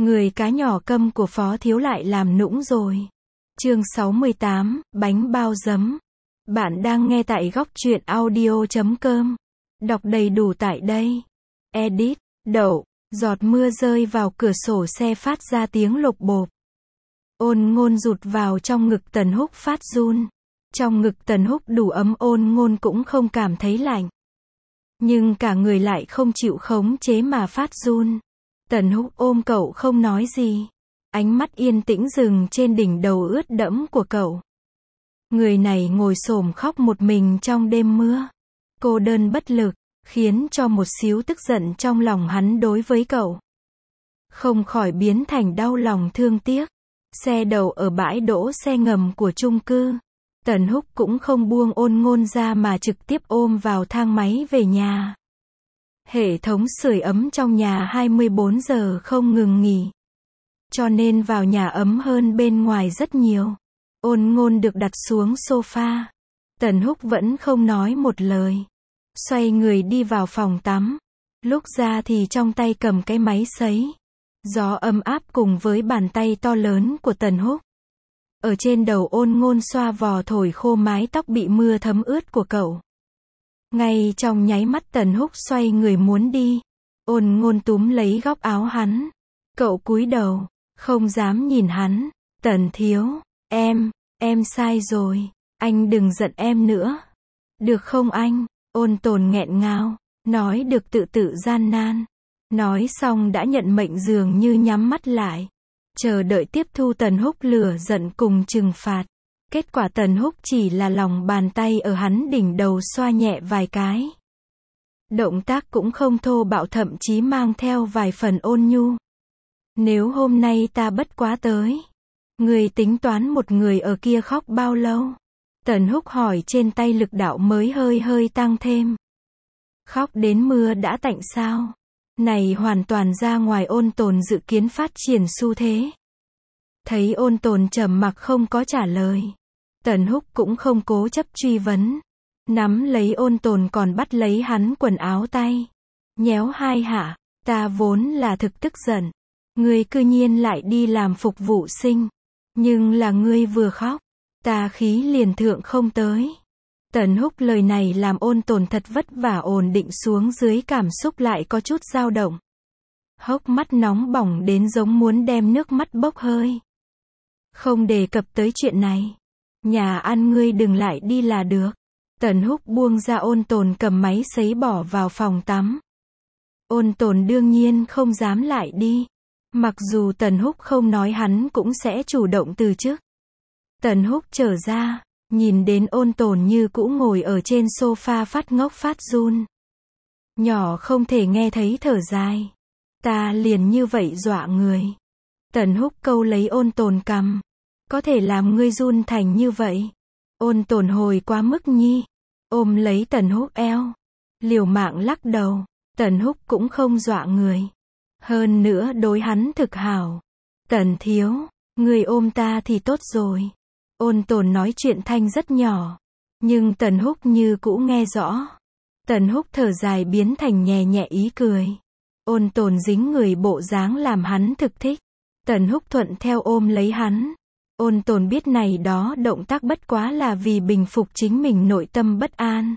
Người cá nhỏ câm của Phó Thiếu lại làm nũng rồi. Chương 68, bánh bao giấm. Bạn đang nghe tại góc truyện audio.com. Đọc đầy đủ tại đây. Edit, đậu, giọt mưa rơi vào cửa sổ xe phát ra tiếng lộc bộp. Ôn Ngôn rụt vào trong ngực Tần Húc phát run. Trong ngực Tần Húc đủ ấm, Ôn Ngôn cũng không cảm thấy lạnh. Nhưng cả người lại không chịu khống chế mà phát run. Tần Húc ôm cậu không nói gì. Ánh mắt yên tĩnh dừng trên đỉnh đầu ướt đẫm của cậu. Người này ngồi xổm khóc một mình trong đêm mưa. Cô đơn bất lực, khiến cho một xíu tức giận trong lòng hắn đối với cậu không khỏi biến thành đau lòng thương tiếc. Xe đậu ở bãi đỗ xe ngầm của chung cư. Tần Húc cũng không buông Ôn Ngôn ra mà trực tiếp ôm vào thang máy về nhà. Hệ thống sưởi ấm trong nhà 24 giờ không ngừng nghỉ. Cho nên vào nhà ấm hơn bên ngoài rất nhiều. Ôn Ngôn được đặt xuống sofa. Tần Húc vẫn không nói một lời. Xoay người đi vào phòng tắm. Lúc ra thì trong tay cầm cái máy sấy. Gió ấm áp cùng với bàn tay to lớn của Tần Húc. Ở trên đầu Ôn Ngôn xoa vò thổi khô mái tóc bị mưa thấm ướt của cậu. Ngay trong nháy mắt Tần Húc xoay người muốn đi. Ôn Ngôn túm lấy góc áo hắn. Cậu cúi đầu, không dám nhìn hắn. Tần thiếu, em sai rồi. Anh đừng giận em nữa. Được không anh? Ôn Tồn nghẹn ngào, nói được tự gian nan. Nói xong đã nhận mệnh dường như nhắm mắt lại. Chờ đợi tiếp thu Tần Húc lửa giận cùng trừng phạt. Kết quả Tần Húc chỉ là lòng bàn tay ở hắn đỉnh đầu xoa nhẹ vài cái. Động tác cũng không thô bạo, thậm chí mang theo vài phần ôn nhu. Nếu hôm nay ta bất quá tới, người tính toán một người ở kia khóc bao lâu? Tần Húc hỏi, trên tay lực đạo mới hơi tăng thêm. Khóc đến mưa đã tạnh sao? Này hoàn toàn ra ngoài Ôn Tồn dự kiến phát triển xu thế. Thấy Ôn Tồn trầm mặc không có trả lời. Tần Húc cũng không cố chấp truy vấn. Nắm lấy Ôn Tồn còn bắt lấy hắn quần áo tay. Nhéo hai hạ. Ta vốn là thực tức giận. Ngươi cư nhiên lại đi làm phục vụ sinh. Nhưng là ngươi vừa khóc. Ta khí liền thượng không tới. Tần Húc lời này làm Ôn Tồn thật vất vả ổn định xuống dưới, cảm xúc lại có chút dao động. Hốc mắt nóng bỏng đến giống muốn đem nước mắt bốc hơi. Không đề cập tới chuyện này. Nhà ăn ngươi đừng lại đi là được. Tần Húc buông ra Ôn Tồn, cầm máy sấy bỏ vào phòng tắm. Ôn Tồn đương nhiên không dám lại đi. Mặc dù Tần Húc không nói hắn cũng sẽ chủ động từ chức. Tần Húc trở ra, nhìn đến Ôn Tồn như cũ ngồi ở trên sofa phát ngốc phát run. Nhỏ không thể nghe thấy thở dài. Ta liền như vậy dọa người. Tần Húc câu lấy Ôn Tồn cằm. Có thể làm ngươi run thành như vậy. Ôn Tồn hồi quá mức nhi. Ôm lấy Tần Húc eo. Liều mạng lắc đầu. Tần Húc cũng không dọa người. Hơn nữa đối hắn thực hảo. Tần thiếu, ngươi ôm ta thì tốt rồi. Ôn Tồn nói chuyện thanh rất nhỏ. Nhưng Tần Húc như cũ nghe rõ. Tần Húc thở dài biến thành nhẹ nhẹ ý cười. Ôn Tồn dính người bộ dáng làm hắn thực thích. Tần Húc thuận theo ôm lấy hắn. Ôn Tồn biết này đó động tác bất quá là vì bình phục chính mình nội tâm bất an.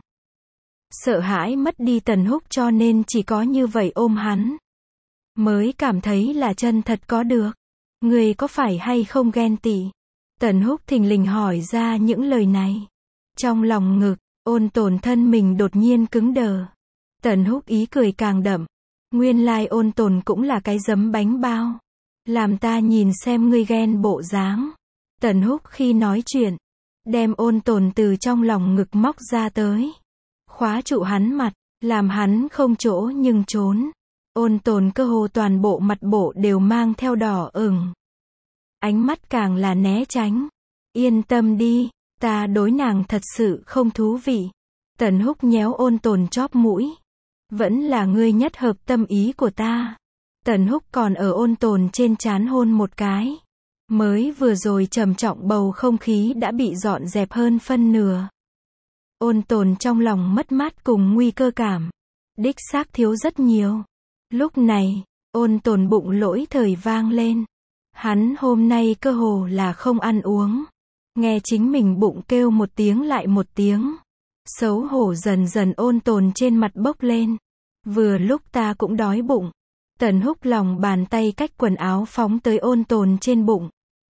Sợ hãi mất đi Tần Húc cho nên chỉ có như vậy ôm hắn. Mới cảm thấy là chân thật có được. Người có phải hay không ghen tị? Tần Húc thình lình hỏi ra những lời này. Trong lòng ngực, Ôn Tồn thân mình đột nhiên cứng đờ. Tần Húc ý cười càng đậm. Nguyên lai Ôn Tồn cũng là cái giấm bánh bao. Làm ta nhìn xem ngươi ghen bộ dáng. Tần Húc khi nói chuyện, đem Ôn Tồn từ trong lòng ngực móc ra tới. Khóa trụ hắn mặt, làm hắn không chỗ nhưng trốn. Ôn Tồn cơ hồ toàn bộ mặt bộ đều mang theo đỏ ửng. Ánh mắt càng là né tránh. Yên tâm đi, ta đối nàng thật sự không thú vị. Tần Húc nhéo Ôn Tồn chóp mũi. Vẫn là ngươi nhất hợp tâm ý của ta. Tần Húc còn ở Ôn Tồn trên trán hôn một cái. Mới vừa rồi trầm trọng bầu không khí đã bị dọn dẹp hơn phân nửa. Ôn Tồn trong lòng mất mát cùng nguy cơ cảm. Đích xác thiếu rất nhiều. Lúc này, Ôn Tồn bụng lỗi thời vang lên. Hắn hôm nay cơ hồ là không ăn uống. Nghe chính mình bụng kêu một tiếng lại một tiếng. Xấu hổ dần dần Ôn Tồn trên mặt bốc lên. Vừa lúc ta cũng đói bụng. Tần Húc lòng bàn tay cách quần áo phóng tới Ôn Tồn trên bụng.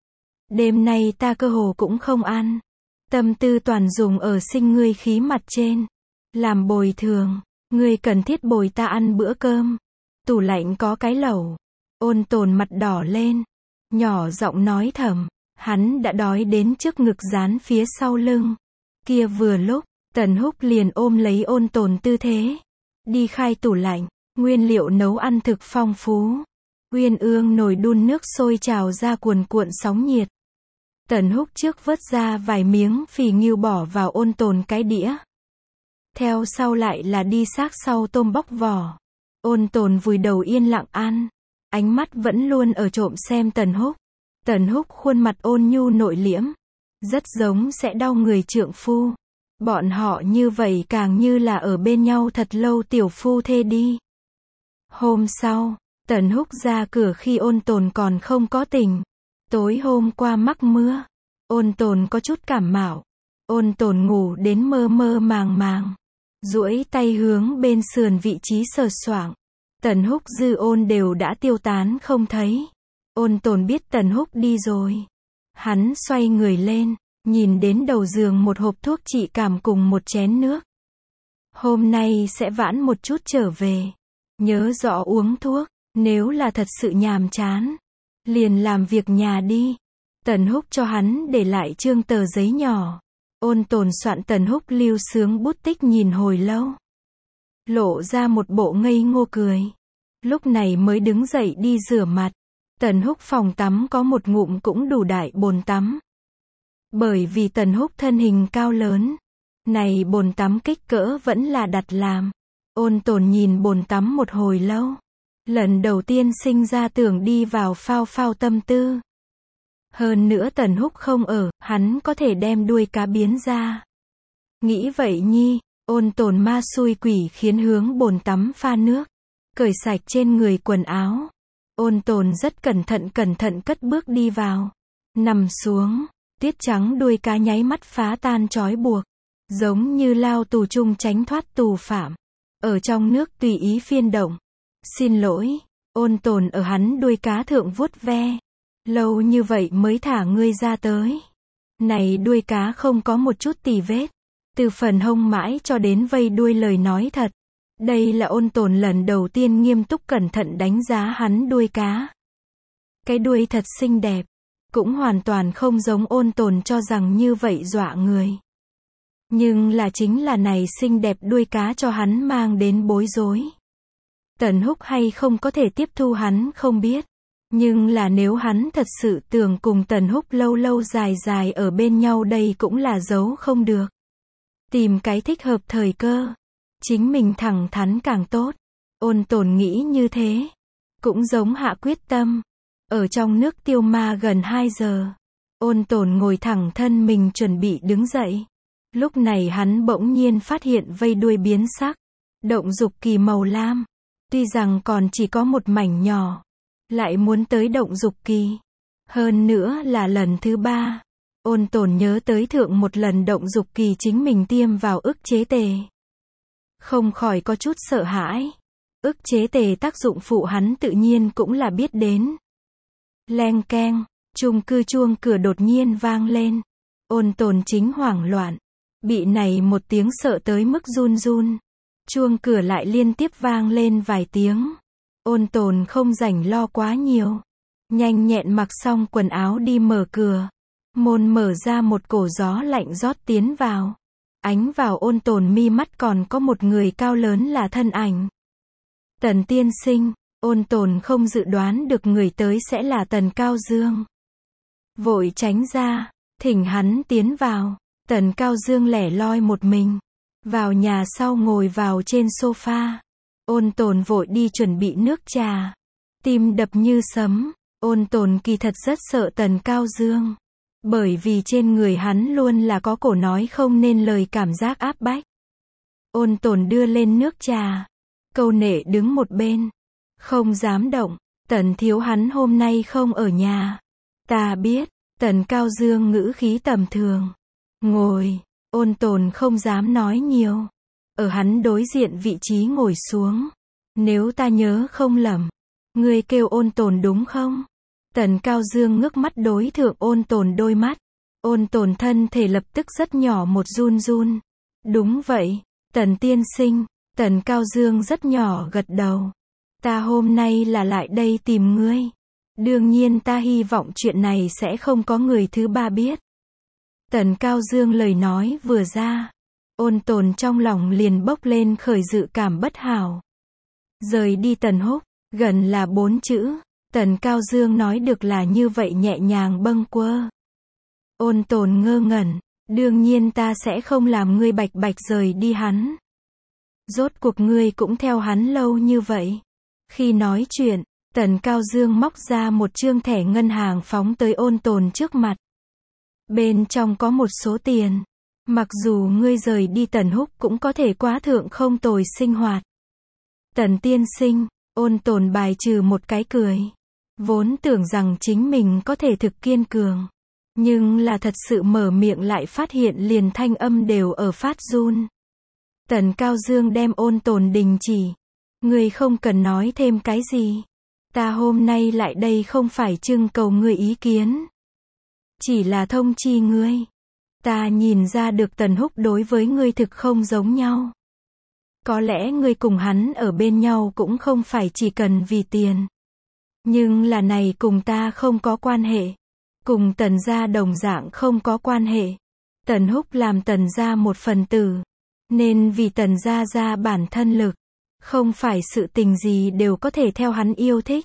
Đêm nay ta cơ hồ cũng không ăn. Tâm tư toàn dùng ở sinh ngươi khí mặt trên. Làm bồi thường. Ngươi cần thiết bồi ta ăn bữa cơm. Tủ lạnh có cái lẩu. Ôn Tồn mặt đỏ lên. Nhỏ giọng nói thầm. Hắn đã đói đến trước ngực dán phía sau lưng. Kia vừa lúc, Tần Húc liền ôm lấy Ôn Tồn tư thế. Đi khai tủ lạnh. Nguyên liệu nấu ăn thực phong phú. Uyên ương nồi đun nước sôi trào ra cuồn cuộn sóng nhiệt. Tần Húc trước vớt ra vài miếng phì ngưu bỏ vào Ôn Tồn cái đĩa. Theo sau lại là đi xác sau tôm bóc vỏ. Ôn Tồn vùi đầu yên lặng ăn. Ánh mắt vẫn luôn ở trộm xem Tần Húc. Tần Húc khuôn mặt ôn nhu nội liễm. Rất giống sẽ đau người trượng phu. Bọn họ như vậy càng như là ở bên nhau thật lâu tiểu phu thê đi. Hôm sau, Tần Húc ra cửa khi Ôn Tồn còn không có tỉnh. Tối hôm qua mắc mưa. Ôn Tồn có chút cảm mạo. Ôn Tồn ngủ đến mơ mơ màng màng. Duỗi tay hướng bên sườn vị trí sờ soạng. Tần Húc dư ôn đều đã tiêu tán không thấy. Ôn Tồn biết Tần Húc đi rồi. Hắn xoay người lên, nhìn đến đầu giường một hộp thuốc trị cảm cùng một chén nước. Hôm nay sẽ vãn một chút trở về. Nhớ rõ uống thuốc, nếu là thật sự nhàm chán. Liền làm việc nhà đi. Tần Húc cho hắn để lại trương tờ giấy nhỏ. Ôn Tồn soạn Tần Húc lưu sướng bút tích nhìn hồi lâu. Lộ ra một bộ ngây ngô cười. Lúc này mới đứng dậy đi rửa mặt. Tần Húc phòng tắm có một ngụm cũng đủ đại bồn tắm. Bởi vì Tần Húc thân hình cao lớn. Này bồn tắm kích cỡ vẫn là đặt làm. Ôn Tồn nhìn bồn tắm một hồi lâu. Lần đầu tiên sinh ra tưởng đi vào phao phao tâm tư. Hơn nữa Tần Húc không ở, hắn có thể đem đuôi cá biến ra. Nghĩ vậy nhi, Ôn Tồn ma xui quỷ khiến hướng bồn tắm pha nước. Cởi sạch trên người quần áo. Ôn Tồn rất cẩn thận cất bước đi vào. Nằm xuống, tiết trắng đuôi cá nháy mắt phá tan trói buộc. Giống như lao tù chung tránh thoát tù phạm. Ở trong nước tùy ý phiên động. Xin lỗi, Ôn Tồn ở hắn đuôi cá thượng vuốt ve. Lâu như vậy mới thả ngươi ra tới. Này đuôi cá không có một chút tì vết. Từ phần hông mãi cho đến vây đuôi lời nói thật. Đây là Ôn Tồn lần đầu tiên nghiêm túc cẩn thận đánh giá hắn đuôi cá. Cái đuôi thật xinh đẹp. Cũng hoàn toàn không giống Ôn Tồn cho rằng như vậy dọa người. Nhưng là chính là này xinh đẹp đuôi cá cho hắn mang đến bối rối. Tần Húc hay không có thể tiếp thu hắn không biết. Nhưng là nếu hắn thật sự tưởng cùng Tần Húc lâu lâu dài dài ở bên nhau đây cũng là giấu không được. Tìm cái thích hợp thời cơ. Chính mình thẳng thắn càng tốt. Ôn Tồn nghĩ như thế. Cũng giống hạ quyết tâm. Ở trong nước tiêu ma gần 2 giờ. Ôn Tồn ngồi thẳng thân mình chuẩn bị đứng dậy. Lúc này hắn bỗng nhiên phát hiện vây đuôi biến sắc. Động dục kỳ màu lam. Tuy rằng còn chỉ có một mảnh nhỏ. Lại muốn tới động dục kỳ. Hơn nữa là lần thứ 3. Ôn Tồn nhớ tới thượng một lần động dục kỳ chính mình tiêm vào ức chế tề. Không khỏi có chút sợ hãi. Ức chế tề tác dụng phụ hắn tự nhiên cũng là biết đến. Leng keng, chung cư chuông cửa đột nhiên vang lên. Ôn Tồn chính hoảng loạn. Bị này một tiếng sợ tới mức run run. Chuông cửa lại liên tiếp vang lên vài tiếng. Ôn Tồn không rảnh lo quá nhiều. Nhanh nhẹn mặc xong quần áo đi mở cửa. Môn mở ra một cổ gió lạnh rót tiến vào. Ánh vào Ôn Tồn mi mắt còn có một người cao lớn là thân ảnh. Tần tiên sinh. Ôn Tồn không dự đoán được người tới sẽ là Tần Cao Dương. Vội tránh ra. Thỉnh hắn tiến vào. Tần Cao Dương lẻ loi một mình. Vào nhà sau ngồi vào trên sofa. Ôn Tồn vội đi chuẩn bị nước trà. Tim đập như sấm. Ôn Tồn kỳ thật rất sợ Tần Cao Dương. Bởi vì trên người hắn luôn là có cổ nói không nên lời cảm giác áp bách. Ôn Tồn đưa lên nước trà. Câu nệ đứng một bên. Không dám động. Tần thiếu hắn hôm nay không ở nhà. Ta biết. Tần Cao Dương ngữ khí tầm thường. Ngồi. Ôn Tồn không dám nói nhiều. Ở hắn đối diện vị trí ngồi xuống. Nếu ta nhớ không lầm. Ngươi kêu Ôn Tồn đúng không? Tần Cao Dương ngước mắt đối thượng Ôn Tồn đôi mắt. Ôn Tồn thân thể lập tức rất nhỏ một run run. Đúng vậy. Tần tiên sinh. Tần Cao Dương rất nhỏ gật đầu. Ta hôm nay là lại đây tìm ngươi. Đương nhiên ta hy vọng chuyện này sẽ không có người thứ ba biết. Tần Cao Dương lời nói vừa ra. Ôn Tồn trong lòng liền bốc lên khởi dự cảm bất hảo. Rời đi Tần Húc, gần là 4 chữ. Tần Cao Dương nói được là như vậy nhẹ nhàng bâng quơ. Ôn Tồn ngơ ngẩn. Đương nhiên ta sẽ không làm ngươi bạch bạch rời đi hắn. Rốt cuộc ngươi cũng theo hắn lâu như vậy. Khi nói chuyện, Tần Cao Dương móc ra một trương thẻ ngân hàng phóng tới Ôn Tồn trước mặt. Bên trong có một số tiền. Mặc dù ngươi rời đi Tần Húc cũng có thể quá thượng không tồi sinh hoạt. Tần tiên sinh. Ôn Tồn bài trừ một cái cười. Vốn tưởng rằng chính mình có thể thực kiên cường. Nhưng là thật sự mở miệng lại phát hiện liền thanh âm đều ở phát run. Tần Cao Dương đem Ôn Tồn đình chỉ. Ngươi không cần nói thêm cái gì. Ta hôm nay lại đây không phải trưng cầu ngươi ý kiến. Chỉ là thông chi ngươi. Ta nhìn ra được Tần Húc đối với ngươi thực không giống nhau. Có lẽ ngươi cùng hắn ở bên nhau cũng không phải chỉ cần vì tiền. Nhưng là này cùng ta không có quan hệ. Cùng Tần gia đồng dạng không có quan hệ. Tần Húc làm Tần gia một phần tử. Nên vì Tần gia ra bản thân lực. Không phải sự tình gì đều có thể theo hắn yêu thích.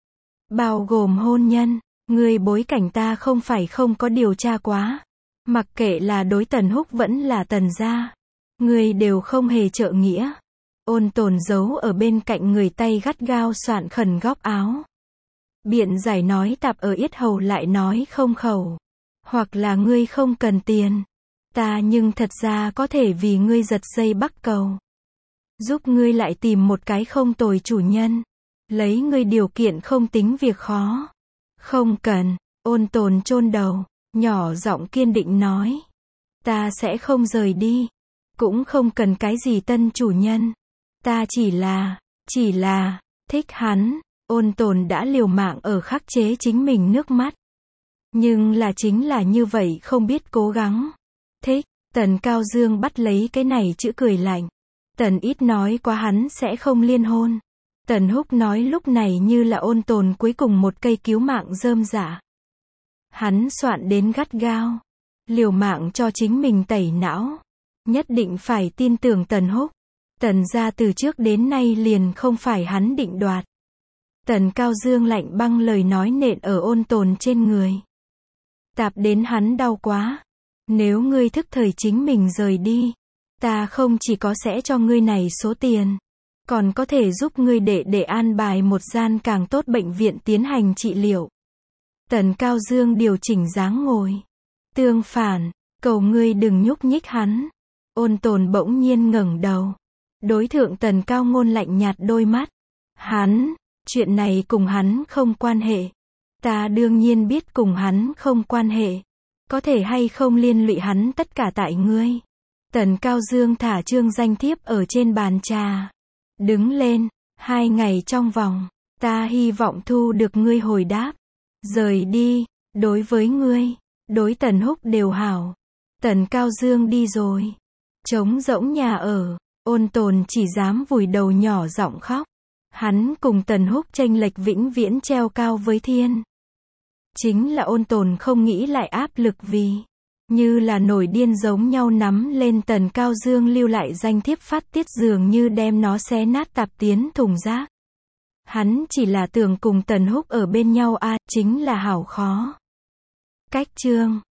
Bao gồm hôn nhân. Ngươi bối cảnh ta không phải không có điều tra quá. Mặc kệ là đối Tần Húc vẫn là Tần gia. Ngươi đều không hề trợ nghĩa. Ôn Tồn giấu ở bên cạnh người tay gắt gao soạn khẩn góc áo. Biện giải nói tạp ở yết hầu lại nói không khẩu. Hoặc là ngươi không cần tiền. Ta nhưng thật ra có thể vì ngươi giật dây bắc cầu. Giúp ngươi lại tìm một cái không tồi chủ nhân. Lấy ngươi điều kiện không tính việc khó. Không cần. Ôn Tồn chôn đầu. Nhỏ giọng kiên định nói. Ta sẽ không rời đi. Cũng không cần cái gì tân chủ nhân. Ta chỉ là, thích hắn. Ôn Tồn đã liều mạng ở khắc chế chính mình nước mắt. Nhưng là chính là như vậy không biết cố gắng. Thích. Tần Cao Dương bắt lấy cái này chữ cười lạnh. Tần ít nói quá hắn sẽ không liên hôn. Tần Húc nói lúc này như là Ôn Tồn cuối cùng một cây cứu mạng rơm rả. Hắn soạn đến gắt gao. Liều mạng cho chính mình tẩy não. Nhất định phải tin tưởng Tần Húc. Tần gia từ trước đến nay liền không phải hắn định đoạt. Tần Cao Dương lạnh băng lời nói nện ở Ôn Tồn trên người. Tạp đến hắn đau quá. Nếu ngươi thức thời chính mình rời đi. Ta không chỉ có sẽ cho ngươi này số tiền. Còn có thể giúp ngươi để an bài một gian càng tốt bệnh viện tiến hành trị liệu. Tần Cao Dương điều chỉnh dáng ngồi. Tương phản, cầu ngươi đừng nhúc nhích hắn. Ôn Tồn bỗng nhiên ngẩng đầu. Đối thượng Tần Cao Ngôn lạnh nhạt đôi mắt. Chuyện này cùng hắn không quan hệ. Ta đương nhiên biết cùng hắn không quan hệ. Có thể hay không liên lụy hắn tất cả tại ngươi. Tần Cao Dương thả trương danh thiếp ở trên bàn trà. Đứng lên, 2 ngày trong vòng, ta hy vọng thu được ngươi hồi đáp. Rời đi, đối với ngươi, đối Tần Húc đều hảo. Tần Cao Dương đi rồi. Trống rỗng nhà ở, Ôn Tồn chỉ dám vùi đầu nhỏ giọng khóc. Hắn cùng Tần Húc chênh lệch vĩnh viễn treo cao với thiên. Chính là Ôn Tồn không nghĩ lại áp lực vì như là nổi điên giống nhau nắm lên Tần Cao Dương lưu lại danh thiếp phát tiết dường như đem nó xé nát tạp tiến thùng rác. Hắn chỉ là tưởng cùng Tần Húc ở bên nhau chính là hảo khó. Cách chương